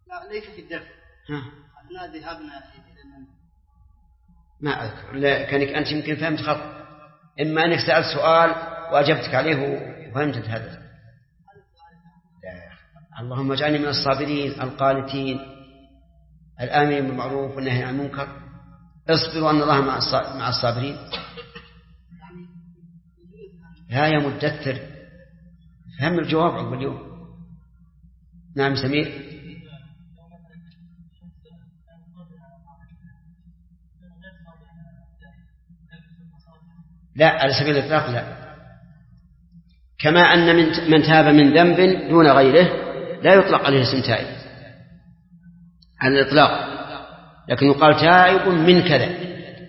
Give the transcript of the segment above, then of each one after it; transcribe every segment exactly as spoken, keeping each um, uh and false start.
لا ليس في الدفع. أثناء ذهابنا إلى المنزل. ما أذكر، كانك أنت يمكن فهمت خطأ، إما أنك سألت سؤال وأجبتك عليه وفهمت هذا. اللهم اجعلني من الصابرين القانتين الآمرين بالمعروف والنهي عن المنكر. اصبروا أن الله مع الصابرين. لا يا مدثر، فهم الجواب عقب اليوم. نعم سمير. لا على سبيل الإطلاق لا، كما أن من من تاب من ذنب دون غيره لا يطلق عليه اسم تائب على الإطلاق، لكن يقال تائب من كذا.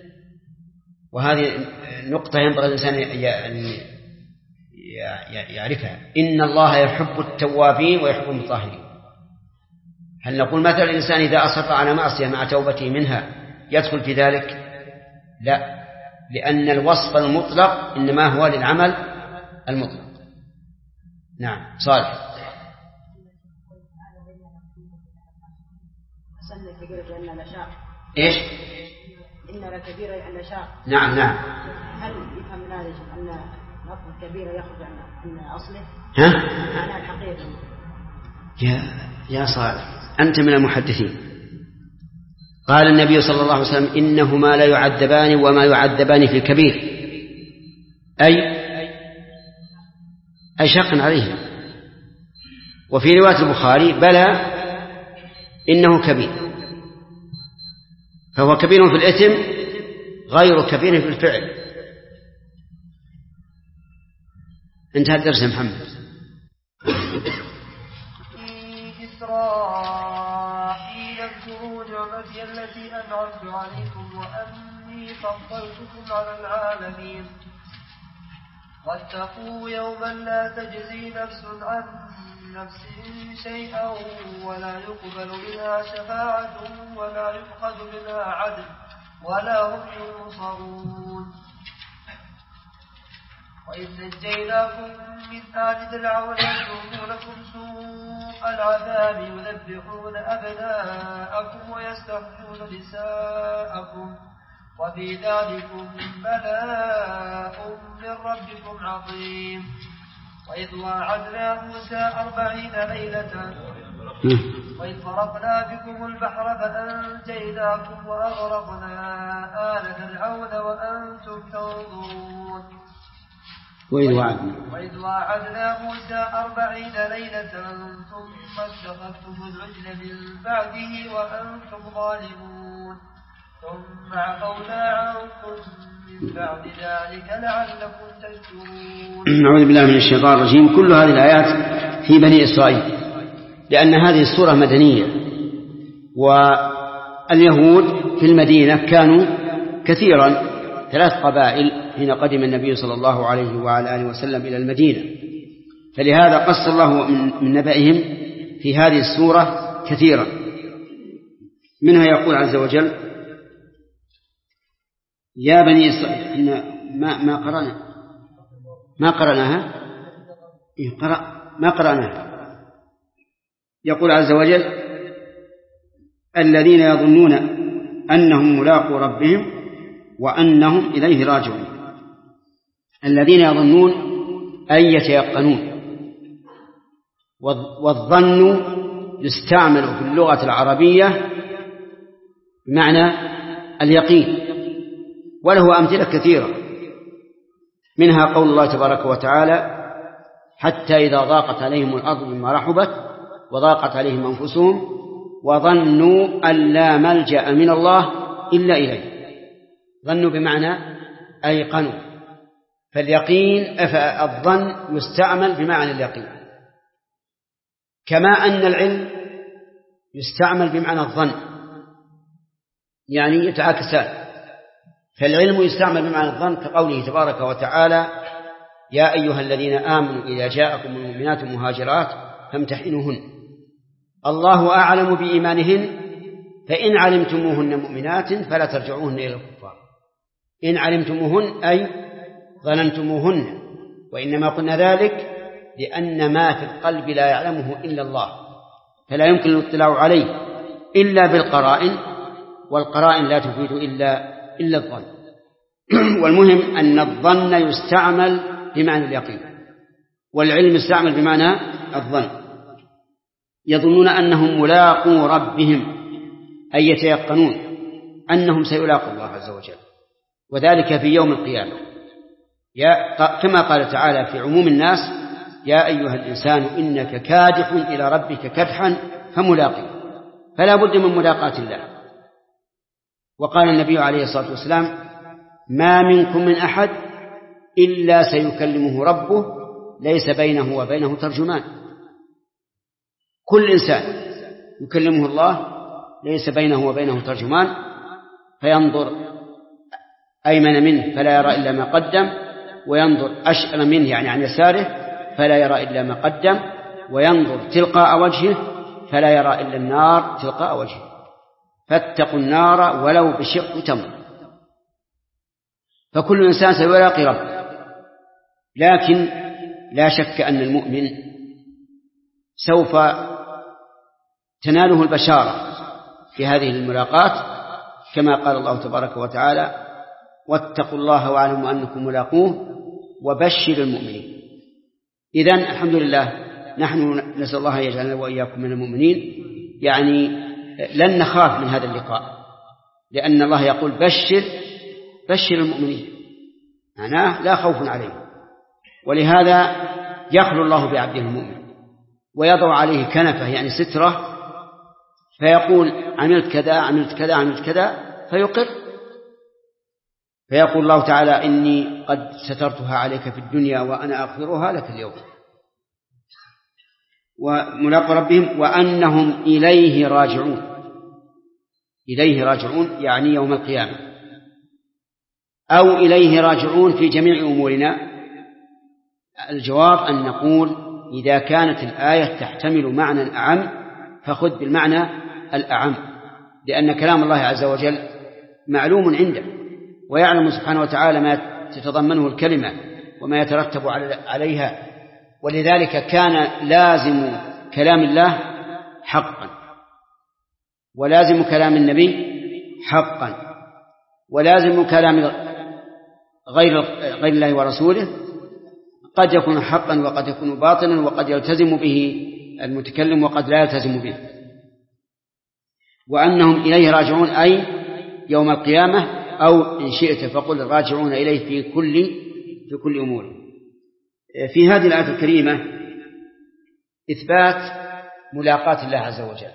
وهذه نقطة ينبغي الإنسان أن يعرفها. إن الله يحب التوابين ويحب المطهرين. هل نقول مثلا الإنسان إذا أصر على معصية مع توبته منها يدخل في ذلك؟ لا، لأن الوصف المطلق إنما هو للعمل المطلق. نعم صالح. إيش؟ إن لكبيرة أن شاء. نعم نعم. هل يفهم من هذا أن لفظ كبيرة يخرج عن أصله؟ ها؟ معنى الحقيقة. يا يا صالح أنت من المحدثين. قال النبي صلى الله عليه وسلم إنهما لا يعذبان وما يعذبان في الكبير، أي أي شق عليهما. وفي رواية البخاري بلى إنه كبير، فهو كبير في الإثم غير كبير في الفعل. انتهى الدرس يا محمد. إسرائيل اذكروا نعمتي التي أنعمت عليكم وأني فضلتكم على العالمين واتقوا يوما لا تجزي نفس عن نفس شيئا ولا يقبل منها شفاعة ولا يؤخذ منها عدل ولا هم ينصرون. وإذ نجيناكم من آل فرعون يسومونكم سوء العذاب يذبحون أبناءكم ويستحيون نساءكم وفي ذلكم بلاء من ربكم عظيم. وإذ واعدنا موسى أربعين ليلة وإذ فرقنا بكم البحر فأنجيناكم وأغرقنا آل فرعون وأنتم تنظرون. وإذ واعدنا وإذ واعدنا موسى أربعين ليلة ثم اتخذتم العجل من بعده وأنتم ظالمون ثم عفونا عنكم من بعد ذلك لعلكم تشكرون. نعوذ بالله من الشيطان الرجيم. كل هذه الآيات في بني إسرائيل، لأن هذه السورة مدنية، واليهود في المدينة كانوا كثيرا، ثلاث قبائل حين قدم النبي صلى الله عليه وعلى آله وسلم إلى المدينة، فلهذا قص الله من نبأهم في هذه السورة كثيرا. منها يقول عز وجل يا بني إسرائيل ما ما قرأنا ما قرأناها ما قرأناها. يقول عز وجل الذين يظنون أنهم ملاقو ربهم وأنهم إليه راجعون. الذين يظنون أن يتيقنون، والظن يستعمل في اللغة العربية بمعنى اليقين، وله أمثلة كثيرة، منها قول الله تبارك وتعالى حتى إذا ضاقت عليهم الأرض بما رحبت وضاقت عليهم أنفسهم وظنوا أن لا ملجأ من الله إلا إليه. ظنوا بمعنى أيقنوا، فاليقين الظن يستعمل بمعنى اليقين، كما أن العلم يستعمل بمعنى الظن، يعني يتعاكسان. فالعلم يستعمل بمعنى الظن كقوله تبارك وتعالى يا أيها الذين آمنوا إذا جاءكم المؤمنات مهاجرات فامتحنوهن الله أعلم بإيمانهن فإن علمتموهن مؤمنات فلا ترجعوهن إلى الكفار. إن علمتموهن أي ظننتموهن، وإنما قلنا ذلك لأن ما في القلب لا يعلمه إلا الله، فلا يمكن الاطلاع عليه إلا بالقرائن، والقرائن لا تفيد إلا إلا الظن. والمهم أن الظن يستعمل بمعنى اليقين، والعلم يستعمل بمعنى الظن. يظنون أنهم ملاقو ربهم، أي يتيقنون أنهم سيلاقوا الله عز وجل، وذلك في يوم القيامة. يا كما قال تعالى في عموم الناس: يا أيها الإنسان إنك كادح إلى ربك كدحا فملاقيه، فلا بد من ملاقاة الله. وقال النبي عليه الصلاة والسلام: ما منكم من أحد إلا سيكلمه ربه ليس بينه وبينه ترجمان. كل إنسان يكلمه الله ليس بينه وبينه ترجمان، فينظر أيمن منه فلا يرى إلا ما قدم، وينظر أشأم منه يعني عن يساره فلا يرى إلا ما قدم، وينظر تلقاء وجهه فلا يرى إلا النار تلقاء وجهه. فاتقوا النار ولو بشق تمر. فكل إنسان سيلاقي ربه، لكن لا شك أن المؤمن سوف تناله البشارة في هذه الملاقات، كما قال الله تبارك وتعالى: واتقوا الله واعلموا أنكم ملاقوه وبشر المؤمنين. إذن الحمد لله نحن نسأل الله يجعلنا وإياكم من المؤمنين، يعني لن نخاف من هذا اللقاء، لأن الله يقول: بشر بشر المؤمنين، معناه لا خوف عليهم. ولهذا يخلو الله بعبده المؤمن ويضع عليه كنفه يعني سترة، فيقول: عملت كذا عملت كذا عملت كذا، فيقر. فيقول الله تعالى: إني قد سترتها عليك في الدنيا وأنا أغفرها لك اليوم. وملاقوا ربهم وأنهم إليه راجعون. إليه راجعون يعني يوم القيامة، أو إليه راجعون في جميع أمورنا. الجواب أن نقول: إذا كانت الآية تحتمل معنى أعم فخذ بالمعنى الأعم، لأن كلام الله عز وجل معلوم عنده، ويعلم سبحانه وتعالى ما تتضمنه الكلمة وما يترتب عليها. ولذلك كان لازم كلام الله حقا، ولازم كلام النبي حقا، ولازم كلام غير غير الله ورسوله قد يكون حقا وقد يكون باطلا، وقد يلتزم به المتكلم وقد لا يلتزم به. وأنهم إليه راجعون أي يوم القيامة، أو إن شئت فقل راجعون إليه في كل في كل أمور. في هذه الآية الكريمة إثبات ملاقاة الله عز وجل،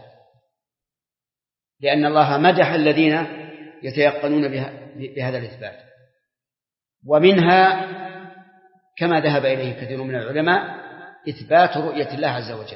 لأن الله مدح الذين يتيقنون بهذا الإثبات. ومنها كما ذهب إليه كثير من العلماء إثبات رؤية الله عز وجل،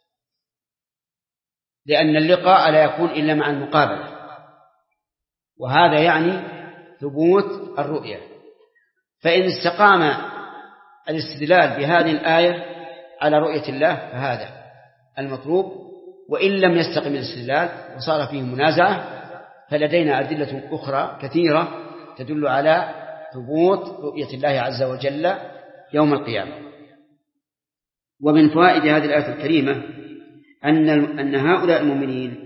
لأن اللقاء لا يكون إلا مع المقابلة، وهذا يعني ثبوت الرؤية. فإن استقام الاستدلال بهذه الآية على رؤية الله فهذا المطلوب، وإن لم يستقم الاستدلال وصار فيه منازعة فلدينا أدلة أخرى كثيرة تدل على ثبوت رؤية الله عز وجل يوم القيامة. ومن فوائد هذه الآية الكريمة أن أن هؤلاء المؤمنين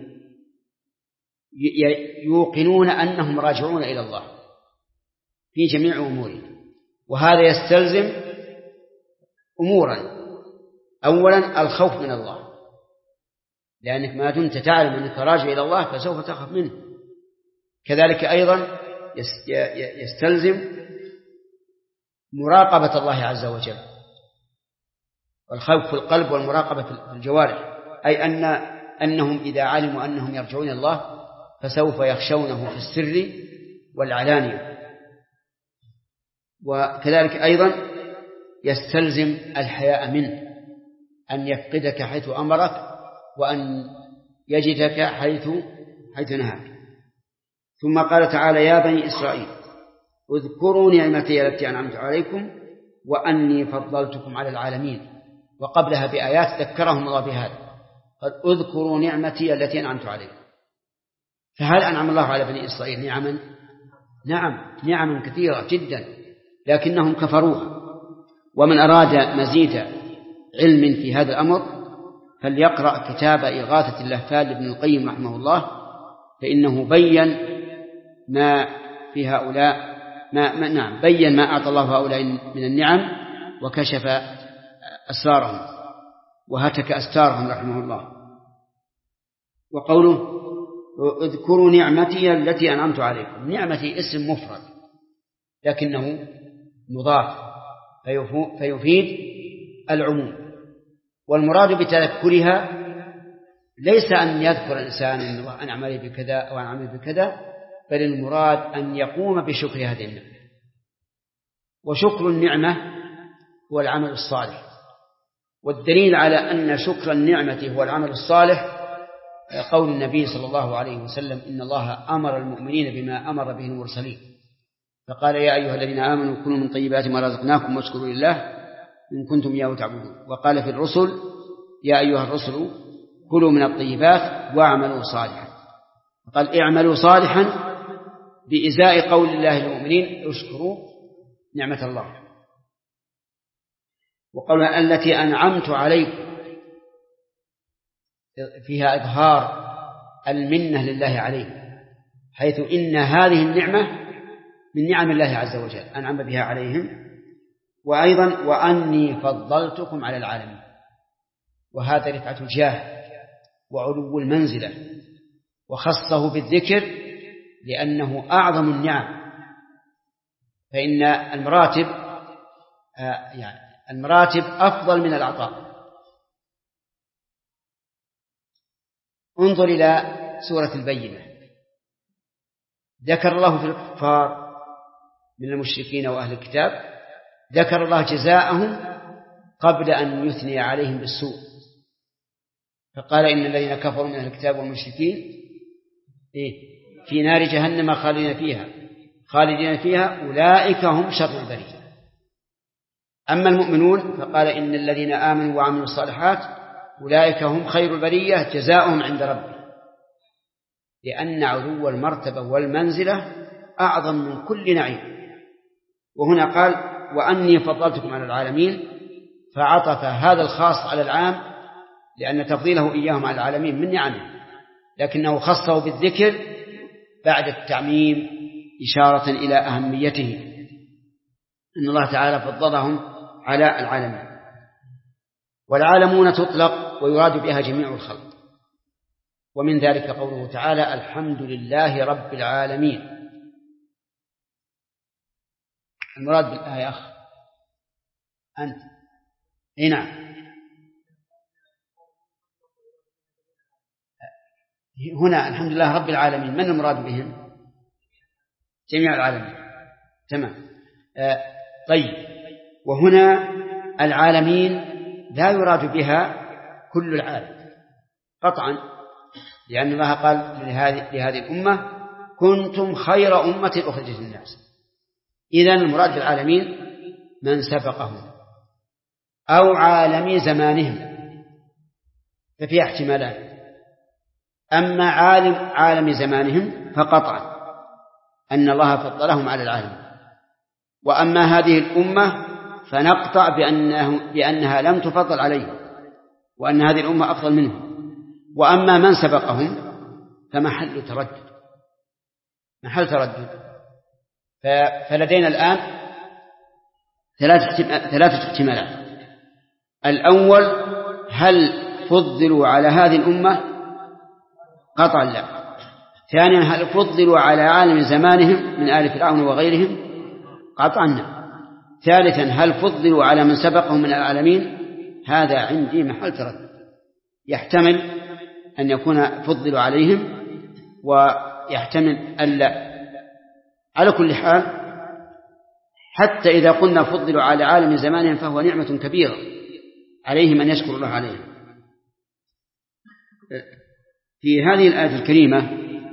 يوقنون أنهم راجعون إلى الله في جميع أمورهم، وهذا يستلزم أمورا. أولا الخوف من الله، لأنك ما دمت تعلم أنك راجع إلى الله فسوف تخاف منه. كذلك أيضا يستلزم مراقبة الله عز وجل، والخوف في القلب والمراقبة في الجوارح، أي أن أنهم إذا علموا أنهم يرجعون إلى الله فسوف يخشونه في السر والعلانية. وكذلك أيضا يستلزم الحياء منه، أن يفقدك حيث أمرك وأن يجدك حيث حيث نهاك. ثم قال تعالى: يا بني إسرائيل اذكروا نعمتي التي أنعمت عليكم وأني فضلتكم على العالمين. وقبلها بآيات ذكرهم الله بهذا، قد اذكروا نعمتي التي أنعمت عليكم. فهل أنعم الله على بني إسرائيل نعما؟ نعم، نعما كثيرة جدا، لكنهم كفروها. ومن أراد مزيد علم في هذا الأمر فليقرأ كتاب إغاثة اللهفان لابن القيم رحمه الله، فإنه بين ما في هؤلاء ما, ما نعم بين ما أعطى الله هؤلاء من النعم وكشف أسرارهم وهتك أستارهم رحمه الله. وقوله اذكروا نعمتي التي أنعمت عليكم، نعمتي اسم مفرد لكنه مضاف فيفيد العموم، والمراد بتذكرها ليس أن يذكر الإنسان أن أعمل بكذا أو أن أعمل بكذا، بل المراد أن يقوم بشكر هذه النعمة. وشكر النعمة هو العمل الصالح، والدليل على أن شكر النعمة هو العمل الصالح قول النبي صلى الله عليه وسلم إن الله أمر المؤمنين بما أمر به المرسلين، فقال يا أيها الذين آمنوا كلوا من طيبات ما رزقناكم واشكروا لله إن كنتم إياه تعبدون. وقال في الرسل يا أيها الرسل كلوا من الطيبات واعملوا صالحا، قال اعملوا صالحا بإزاء قول الله للمؤمنين اشكروا نعمة الله. وقال التي أنعمت عليكم فيها إظهار المنة لله عليكم، حيث إن هذه النعمة من نعم الله عز وجل أنعم بها عليهم. وأيضا وأني فضلتكم على العالمين، وهذا رفعة الجاه وعلو المنزلة، وخصه بالذكر لأنه أعظم النعم، فإن المراتب يعني المراتب أفضل من العطاء. انظر إلى سورة البينة، ذكر الله في الكفار من المشركين وأهل الكتاب، ذكر الله جزاءهم قبل أن يثني عليهم بالسوء، فقال إن الذين كفروا من أهل الكتاب والمشركين في نار جهنم خالدين فيها خالدين فيها أولئك هم شر البرية. أما المؤمنون فقال إن الذين آمنوا وعملوا الصالحات أولئك هم خير البرية جزاؤهم عند ربهم، لأن علو المرتبة والمنزلة أعظم من كل نعيم. وهنا قال وأني فضلتكم على العالمين، فعطف هذا الخاص على العام لأن تفضيله إياهم على العالمين من نعمه، لكنه خصه بالذكر بعد التعميم إشارة إلى أهميته، إن الله تعالى فضلهم على العالمين. والعالمون تطلق ويراد بها جميع الخلق، ومن ذلك قوله تعالى الحمد لله رب العالمين. المراد بالآية يا أخ أنت إيه نعم هنا الحمد لله رب العالمين، من المراد بهم؟ جميع العالمين، تمام. آه طيب، وهنا العالمين لا يراد بها كل العالم قطعا، لأن الله قال لهذه, لهذه الأمة كنتم خير أمة أخرجت للناس. إذن المراد بالعالمين من سبقهم أو عالمي زمانهم، ففي احتمالات. أما عالم عالم زمانهم فقطعا أن الله فضلهم على العالم، وأما هذه الأمة فنقطع بأنه بأنها لم تفضل عليهم، وأن هذه الأمة أفضل منهم. وأما من سبقهم فمحل تردد محل تردد فلدينا الآن ثلاثة احتمالات. الأول هل فضلوا على هذه الأمة؟ قطعا لا. ثانيا هل فضلوا على عالم زمانهم من آل فرعون وغيرهم؟ قطعا لا. ثالثا هل فضلوا على من سبقهم من العالمين؟ هذا عندي محل تردد، يحتمل أن يكون فضلوا عليهم ويحتمل ألا. على كل حال حتى إذا قلنا فضلوا على عالم زمانهم فهو نعمة كبيرة عليهم أن يشكر الله عليهم. في هذه الآية الكريمة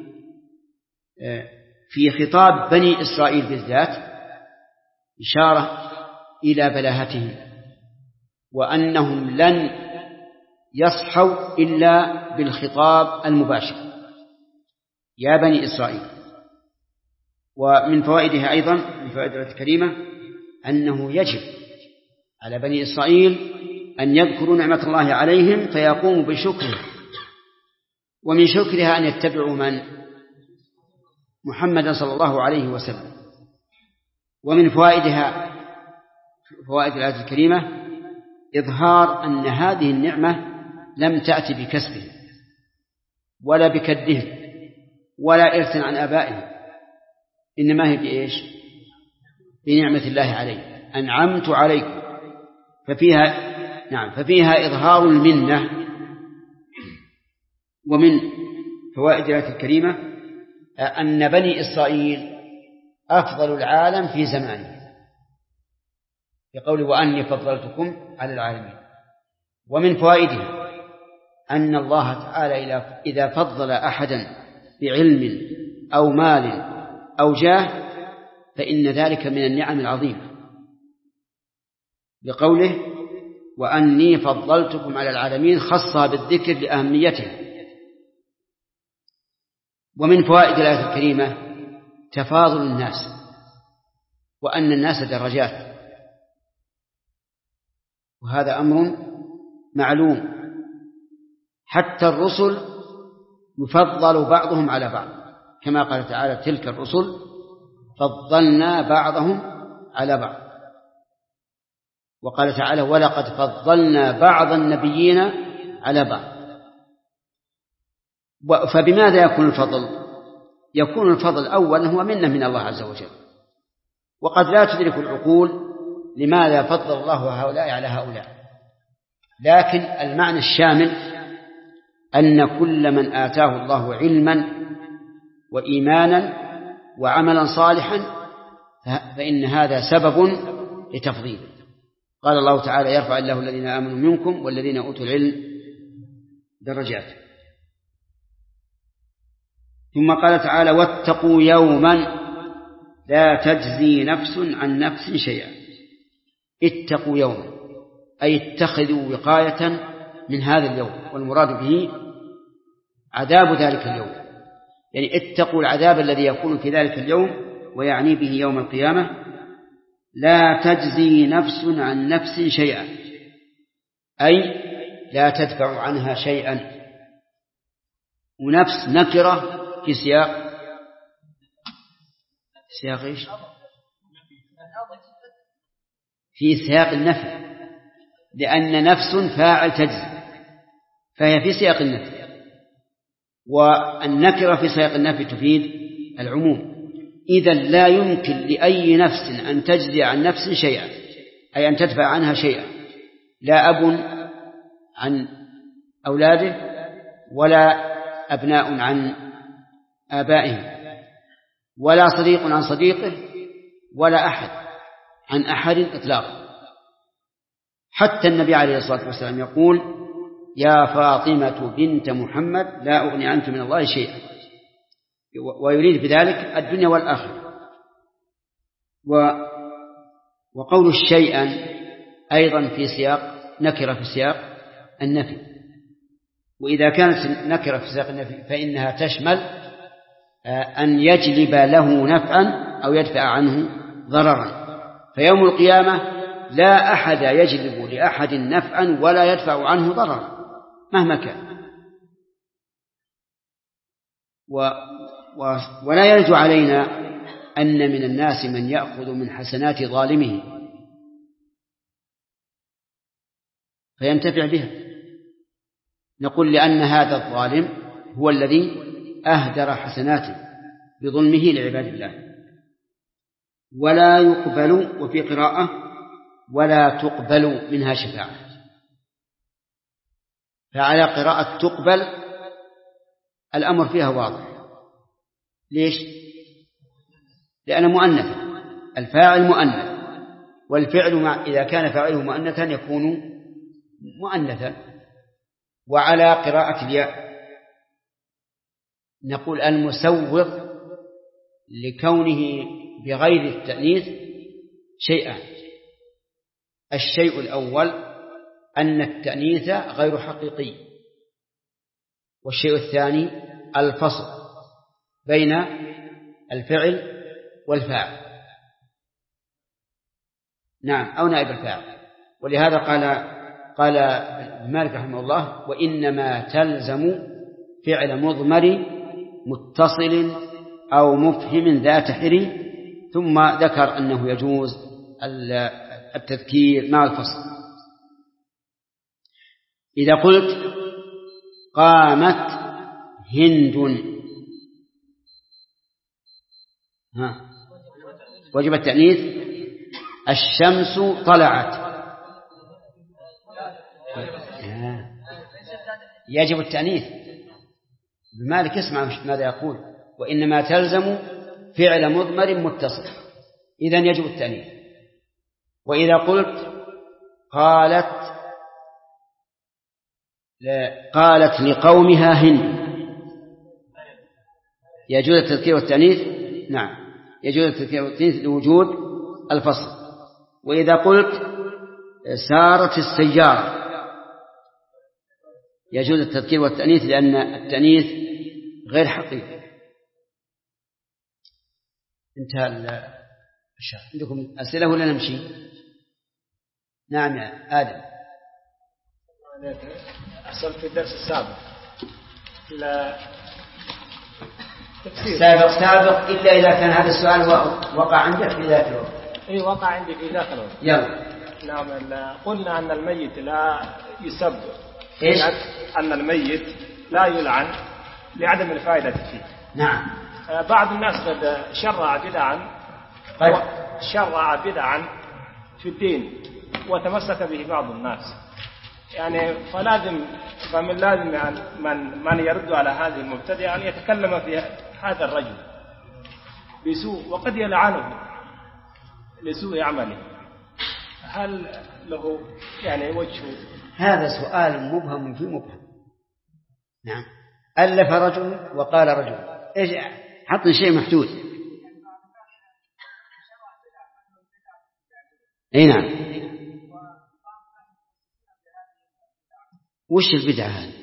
في خطاب بني إسرائيل بالذات إشارة إلى بلاهتهم، وأنهم لن يصحوا إلا بالخطاب المباشر يا بني إسرائيل. ومن فوائدها أيضا من فوائد الآية الكريمة أنه يجب على بني إسرائيل أن يذكروا نعمة الله عليهم فيقوموا بشكره، ومن شكرها أن يتبعوا من؟ محمد صلى الله عليه وسلم. ومن فوائدها فوائد الآية الكريمة إظهار أن هذه النعمة لم تأتي بكسبه ولا بكده ولا إرث عن آبائه، إنما هي بإيش؟ بنعمة الله عليه، أنعمت عليكم. ففيها نعم ففيها إظهار المنة. ومن فوائد الآية الكريمة أن بني إسرائيل أفضل العالم في زمانه، بقوله وأني فضلتكم على العالمين. ومن فوائدها أن الله تعالى إذا فضل أحدا بعلم أو مال أو جاه فإن ذلك من النعم العظيمة، بقوله وأني فضلتكم على العالمين، خصها بالذكر لأهميتها. ومن فوائد الآية الكريمة تفاضل الناس، وأن الناس درجات، وهذا أمر معلوم. حتى الرسل يفضل بعضهم على بعض، كما قال تعالى تلك الرسل فضلنا بعضهم على بعض. وقال تعالى ولقد فضلنا بعض النبيين على بعض. فبماذا يكون الفضل؟ يكون الفضل أولا هو منة من الله عز وجل، وقد لا تدرك العقول لماذا فضل الله هؤلاء على هؤلاء، لكن المعنى الشامل أن كل من آتاه الله علما وإيمانا وعملا صالحا فإن هذا سبب لتفضيله. قال الله تعالى يرفع الله الذين آمنوا منكم والذين أوتوا العلم درجات. ثم قال تعالى واتقوا يوما لا تجزي نفس عن نفس شيئا. اتقوا يوما أي اتخذوا وقاية من هذا اليوم، والمراد به عذاب ذلك اليوم، يعني اتقوا العذاب الذي يكون في ذلك اليوم، ويعني به يوم القيامة. لا تجزي نفس عن نفس شيئا أي لا تدفع عنها شيئا. ونفس نكرة في سياق سياق إيش؟ في سياق النفي، لأن نفس فاعل تجزي فهي في سياق النفي، والنكرة في سياق النفي تفيد العموم. إذا لا يمكن لأي نفس أن تجزي عن نفس شيئا، أي أن تدفع عنها شيئا، لا أب عن أولاده ولا أبناء عن آبائهم ولا صديق عن صديقه ولا أحد عن أحد إطلاقا. حتى النبي عليه الصلاة والسلام يقول يا فاطمة بنت محمد لا أغني عنك من الله شيئا، ويريد بذلك الدنيا والآخرة. وقول الشيئا أيضا في سياق نكرة في سياق النفي، وإذا كانت نكرة في سياق النفي فإنها تشمل أن يجلب له نفعا أو يدفع عنه ضررا. فيوم القيامة لا أحد يجلب لأحد نفعا ولا يدفع عنه ضررا مهما كان. و و ولا يرد علينا أن من الناس من يأخذ من حسنات ظالمه فينتفع بها. نقول لأن هذا الظالم هو الذي أهدر حسناته بظلمه لعباد الله. ولا يقبل، وفي قراءة ولا تقبل منها شفاعة. فعلى قراءة تقبل الأمر فيها واضح. ليش؟ لأن مؤنث، الفاعل مؤنث، والفعل مع إذا كان فاعله مؤنثا يكون مؤنثا. وعلى قراءة الياء نقول المسوغ لكونه بغير التأنيث شيئان. الشيء الأول أن التأنيث غير حقيقي، والشيء الثاني الفصل بين الفعل والفاعل، نعم، أو نائب الفاعل. ولهذا قال قال مالك رحمه الله: وإنما تلزم فعل مضمر متصل أو مفهم ذات حري، ثم ذكر أنه يجوز التذكير مع الفصل. إذا قلت قامت هند، ها وجب التأنيث. الشمس طلعت، يجب التأنيث. مالك اسمع ماذا يقول: وإنما تلزم فعل مضمر متصل، إذن يجب التأنيث. وإذا قلت قالت قالت لقومها هند، يجوز التذكير والتأنيث. نعم، يجوز التذكير والتأنيث لوجود الفصل. وإذا قلت سارت السيارة، يجوز التذكير والتأنيث لأن التأنيث غير حقيقي. انتهى الشرح. عندكم أسئلة ولا نمشي؟ نعم يا آدم. أحسنت في الدرس السابق. لا السابق سابق إلا إذا كان هذا السؤال وقع عندك في ذاك الوقت. أي وقع عندي في ذاك الوقت. يلا. نعم. قلنا أن الميت لا يسب. إيش؟ أن الميت لا يلعن لعدم الفائدة فيه. نعم. بعض الناس قد شرع بدعا شرع بدعا في الدين وتمسك به بعض الناس، يعني فلازم فمن لازم يعني من من يرد على هذه المبتدع أن يتكلم في هذا الرجل بسوء وقد يلعنه لسوء عمله. هل له يعني وجه؟ هذا سؤال مبهم في مبهم. نعم. ألف رجل وقال رجل، إيش حط شيء محدود. أي نعم. وش البدعة هذه؟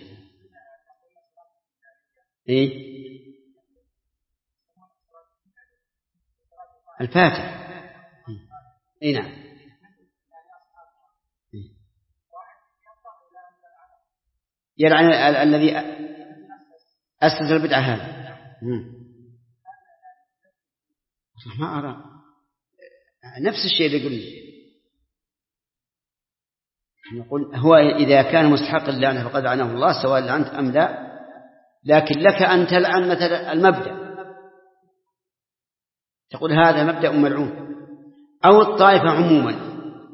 إيه؟ الفاتح. أي نعم. يلعن الذي أسس البدعة هذا. ما أرى نفس الشيء اللي قلنا. نقول هو إذا كان مستحق اللعنة فقد لعنه الله سواء لعنت أم لا، لكن لك أن تلعن مثلا المبدأ، تقول هذا مبدأ ملعون، أو الطائفة عموما.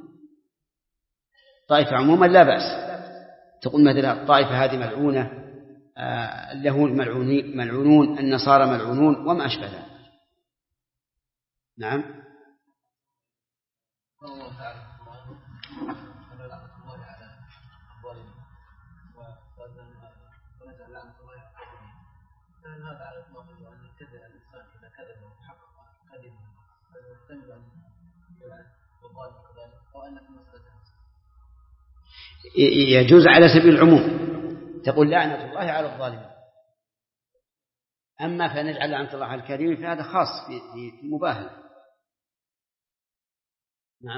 طائفة عموما لا بأس، تقول مثلا الطائفة هذه ملعونة، آه اليهود ملعونون، النصارى ملعونون، وما أشبه ذلك. نعم. يجوز على سبيل العموم، تقول لعنة الله على الظالمين. أما فنجعل لعنة الله على الكريم فهذا خاص في في مباهلة. نعم.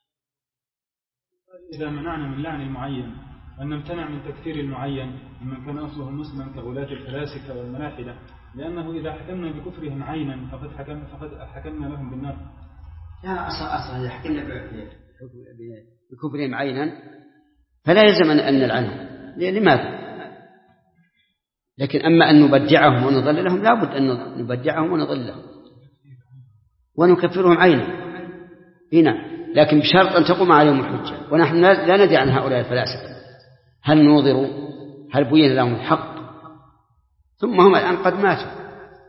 إذا منعنا من لعن المعين أن نمتنع من تكفير المعين ممن كان أصله مسلما كغلاة الفلاسفة والملاحدة، لأنه إذا حكمنا بكفرهم عينا فقد حكم فقد حكمنا لهم بالنار. لا أصلا أصلا إذا حكمنا بكفرهم عينا فلا يلزم أن نلعنهم. لماذا؟ لكن أما أن نبدعهم ونضللهم لا بد أن نبدعهم ونضللهم ونكفرهم عينا هنا، لكن بشرط أن تقوم عليهم الحجة. ونحن لا ندري عن هؤلاء الفلاسفة هل نوظروا هل بين لهم الحق، ثم هم الآن قد ماتوا.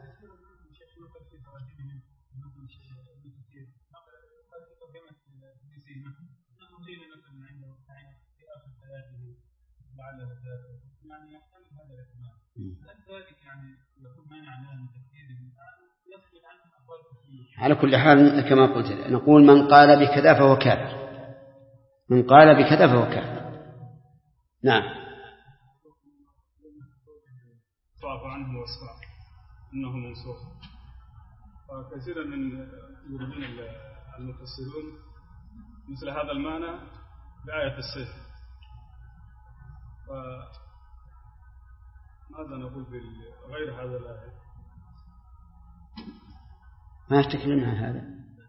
على كل حال كما قلت نقول من قال بكذا فهو كافر، من قال بكذا فهو كافر. نعم. ضعف عنه واسمع انه منسوخ، وكثيرا من يريدون المفسرون مثل هذا المعنى بآية السيف، ماذا نقول في غير هذا الآية؟ ما تكلمنا عن هذا.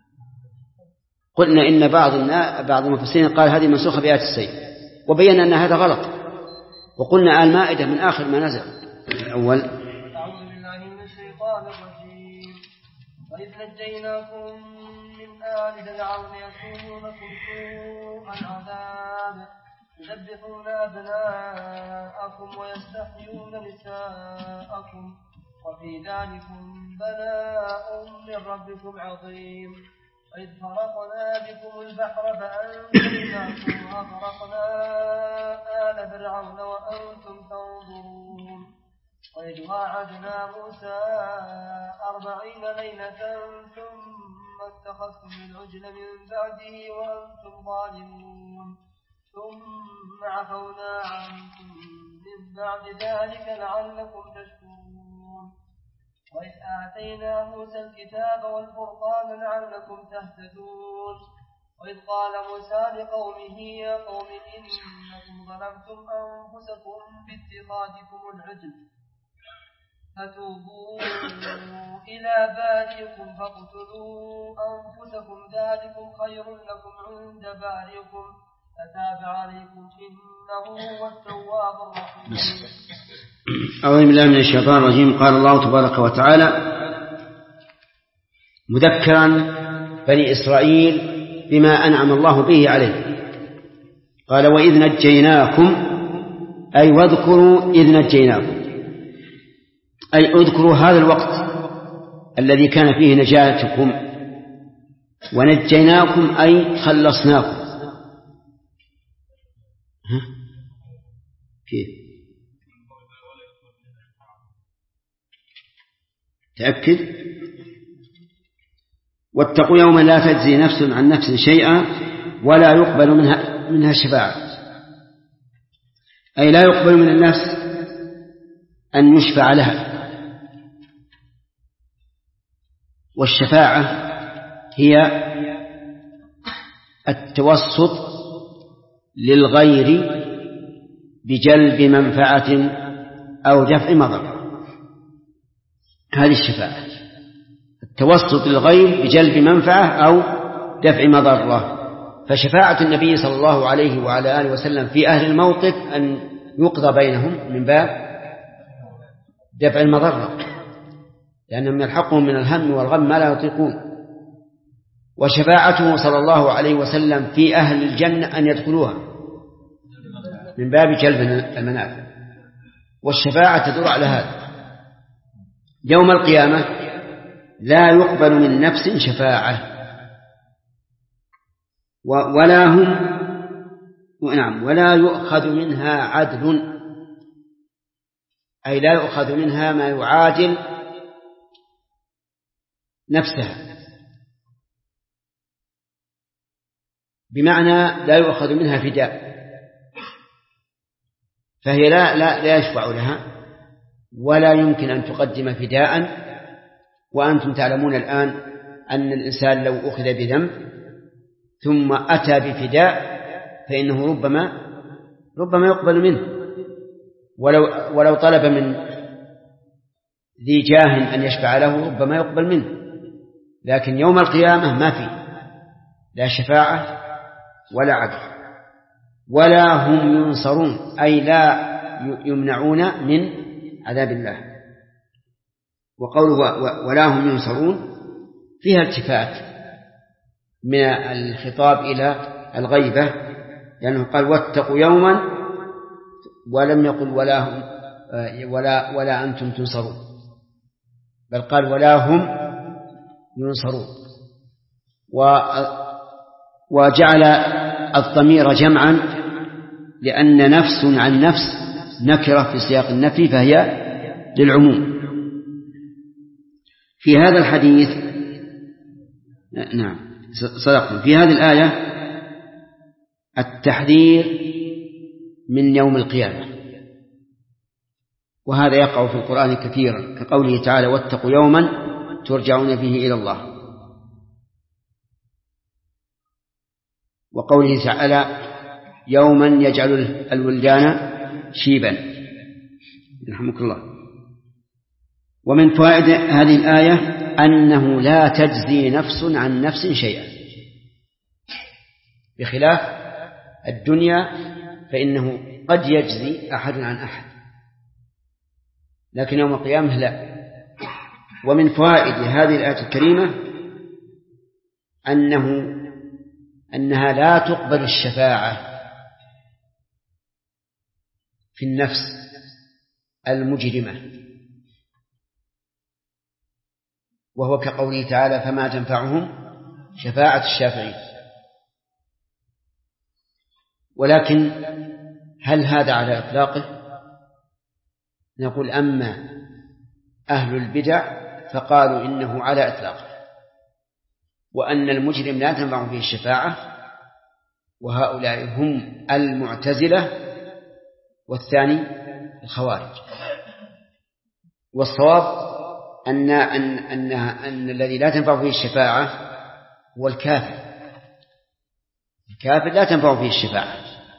قلنا إن بعض بعض المفسرين قال هذه منسوخة بآية السيف، وبينا أن هذا غلط، وقلنا المائدة من آخر ما نزل الأول. أعوذ بالله من الشيطان الرجيم. وإذ نجيناكم من آل فرعون يسومونكم سوء العذاب يذبحون أبناءكم ويستحيون نساءكم وفي ذلكم بلاء من ربكم عظيم. وإذ فرقنا بكم البحر فأنجيناكم وأغرقنا آل فرعون وأنتم تنظرون. وإذ واعدنا موسى أربعين ليلة ثم اتخذتم العجل من بعده وأنتم ظالمون ثم عفونا عنكم من بعد ذلك لعلكم تشكرون. وإذ آتينا موسى الكتاب والفرقان لعلكم تهتدون. وإذ قال موسى لقومه يا قوم إنكم ظلمتم أنفسكم باتخاذكم العجل فتوبوا إلى بارئكم فاقتلوا أنفسكم ذلكم خير لكم عند بارئكم فتاب عليكم إنه هو التواب الرحيم. أعوذ بالله من الشيطان الرجيم. قال الله تبارك وتعالى مذكرا بني إسرائيل بما أنعم الله به عليه، قال وإذ نجيناكم، أي واذكروا إذ نجيناكم، أي اذكروا هذا الوقت الذي كان فيه نجاتكم، ونجيناكم أي خلصناكم. ها؟ كيف؟ تأكد. واتقوا يوما لا تجزي نفس عن نفس شيئا ولا يقبل منها منها شفاعة، أي لا يقبل من النفس أن يشفع لها. والشفاعة هي التوسط للغير بجلب منفعة أو دفع مضرة، هذه الشفاعة، التوسط للغير بجلب منفعة أو دفع مضرة. فشفاعة النبي صلى الله عليه وعلى آله وسلم في أهل الموقف أن يقضى بينهم من باب دفع المضرة، لأنهم يلحقهم من الهم والغم ما لا يطيقون. وشفاعته صلى الله عليه وسلم في أهل الجنة أن يدخلوها من باب جلب المنافع، والشفاعة تدور على هذا. يوم القيامة لا يقبل من نفس شفاعة ولا هم نعم ولا يؤخذ منها عدل، أي لا يؤخذ منها ما يعادل نفسها، بمعنى لا يؤخذ منها فداء، فهي لا, لا, لا يشفع لها ولا يمكن أن تقدم فداء. وأنتم تعلمون الآن أن الإنسان لو أخذ بذنب ثم أتى بفداء فإنه ربما ربما يقبل منه، ولو, ولو طلب من ذي جاه أن يشفع له ربما يقبل منه. لكن يوم القيامة ما في لا شفاعة ولا عدل ولا هم ينصرون، أي لا يمنعون من عذاب الله. وقوله ولا هم ينصرون فيها التفات من الخطاب إلى الغيبة، لأنه قال واتقوا يوما ولم يقل ولا هم ولا ولا أنتم تنصرون، بل قال ولا هم ينصرون. وجعل الضمير جمعا لأن نفس عن نفس نكرة في سياق النفي فهي للعموم. في هذا الحديث نعم صدقتم، في هذه الآية التحذير من يوم القيامة، وهذا يقع في القرآن كثيرا كقوله تعالى واتقوا يوما ترجعون فيه إلى الله، وقوله تعالى يوما يجعل الولدان شيبا. رحمك الله. ومن فوائد هذه الآية أنه لا تجزي نفس عن نفس شيئا، بخلاف الدنيا فإنه قد يجزي أحد عن أحد، لكن يوم القيامة لا. ومن فوائد هذه الآية الكريمة أنه أنها لا تقبل الشفاعة في النفس المجرمة، وهو كقوله تعالى فما تنفعهم شفاعة الشافعين. ولكن هل هذا على إطلاقه؟ نقول أما أهل البدع فقالوا إنه على إطلاقه، وأن المجرم لا تنفع فيه الشفاعة، وهؤلاء هم المعتزلة والثاني الخوارج. والصواب أن, أن, أن, أن الذي لا تنفع فيه الشفاعة هو الكافر. الكافر لا تنفع فيه الشفاعة.